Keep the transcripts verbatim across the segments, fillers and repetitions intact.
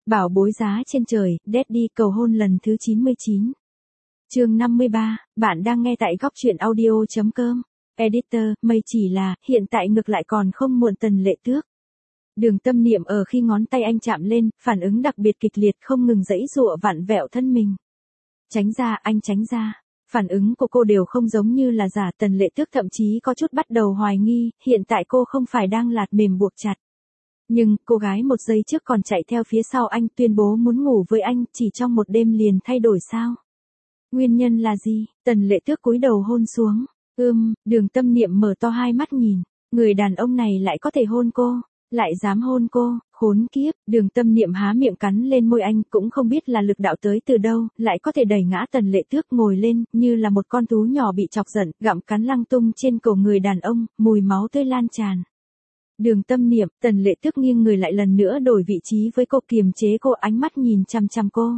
Bảo bối giá trên trời, Daddy cầu hôn lần thứ chín mươi chín. Chương năm mươi ba, bạn đang nghe tại góc truyện audio chấm com. Editor, mây chỉ là, hiện tại ngược lại còn không muộn. Tần Lệ Tước. Đường Tâm Niệm ở khi ngón tay anh chạm lên, phản ứng đặc biệt kịch liệt, không ngừng giãy giụa vặn vẹo thân mình. Tránh ra, anh tránh ra. Phản ứng của cô đều không giống như là giả. Tần Lệ Tước thậm chí có chút bắt đầu hoài nghi, hiện tại cô không phải đang lạt mềm buộc chặt. Nhưng, cô gái một giây trước còn chạy theo phía sau anh tuyên bố muốn ngủ với anh, chỉ trong một đêm liền thay đổi sao? Nguyên nhân là gì? Tần Lệ Tước cúi đầu hôn xuống. Ưm, Đường Tâm Niệm mở to hai mắt nhìn. Người đàn ông này lại có thể hôn cô, lại dám hôn cô, khốn kiếp. Đường Tâm Niệm há miệng cắn lên môi anh, cũng không biết là lực đạo tới từ đâu, lại có thể đẩy ngã Tần Lệ Tước ngồi lên, như là một con thú nhỏ bị chọc giận, gặm cắn lăng tung trên cổ người đàn ông, mùi máu tươi lan tràn. Đường Tâm Niệm, Tần Lệ Tước nghiêng người lại lần nữa đổi vị trí với cô, kiềm chế cô, ánh mắt nhìn chằm chằm cô.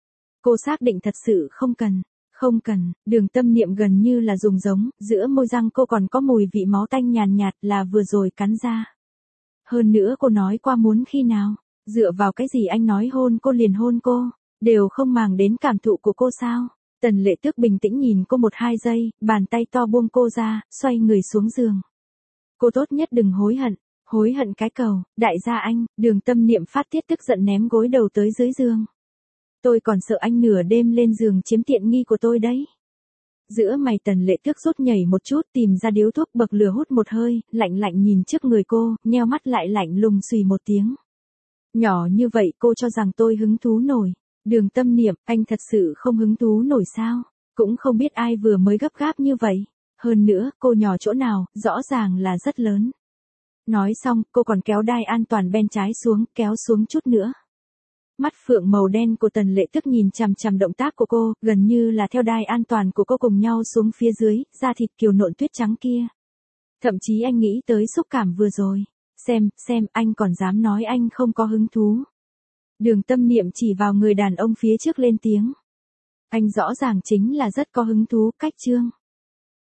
Cô xác định thật sự không cần, không cần. Đường Tâm Niệm gần như là dùng giống, giữa môi răng cô còn có mùi vị máu tanh nhàn nhạt, là vừa rồi cắn ra. Hơn nữa cô nói qua muốn khi nào, dựa vào cái gì anh nói hôn cô liền hôn cô, đều không màng đến cảm thụ của cô sao? Tần Lệ Tước bình tĩnh nhìn cô một hai giây, bàn tay to buông cô ra, xoay người xuống giường. Cô tốt nhất đừng hối hận. Hối hận cái cầu, đại gia anh. Đường Tâm Niệm phát tiết tức giận ném gối đầu tới dưới giường. Tôi còn sợ anh nửa đêm lên giường chiếm tiện nghi của tôi đấy. Giữa mày Tần Lệ Tước rút nhảy một chút, tìm ra điếu thuốc bậc lửa hút một hơi, lạnh lạnh nhìn trước người cô, nheo mắt lại lạnh lùng xùy một tiếng. Nhỏ như vậy cô cho rằng tôi hứng thú nổi. Đường Tâm Niệm, anh thật sự không hứng thú nổi sao? Cũng không biết ai vừa mới gấp gáp như vậy. Hơn nữa, cô nhỏ chỗ nào, rõ ràng là rất lớn. Nói xong, cô còn kéo đai an toàn bên trái xuống, kéo xuống chút nữa. Mắt phượng màu đen của Tần Lệ Tước nhìn chằm chằm động tác của cô, gần như là theo đai an toàn của cô cùng nhau xuống phía dưới, da thịt kiều nộn tuyết trắng kia. Thậm chí anh nghĩ tới xúc cảm vừa rồi. Xem, xem, anh còn dám nói anh không có hứng thú. Đường Tâm Niệm chỉ vào người đàn ông phía trước lên tiếng. Anh rõ ràng chính là rất có hứng thú, cách chương.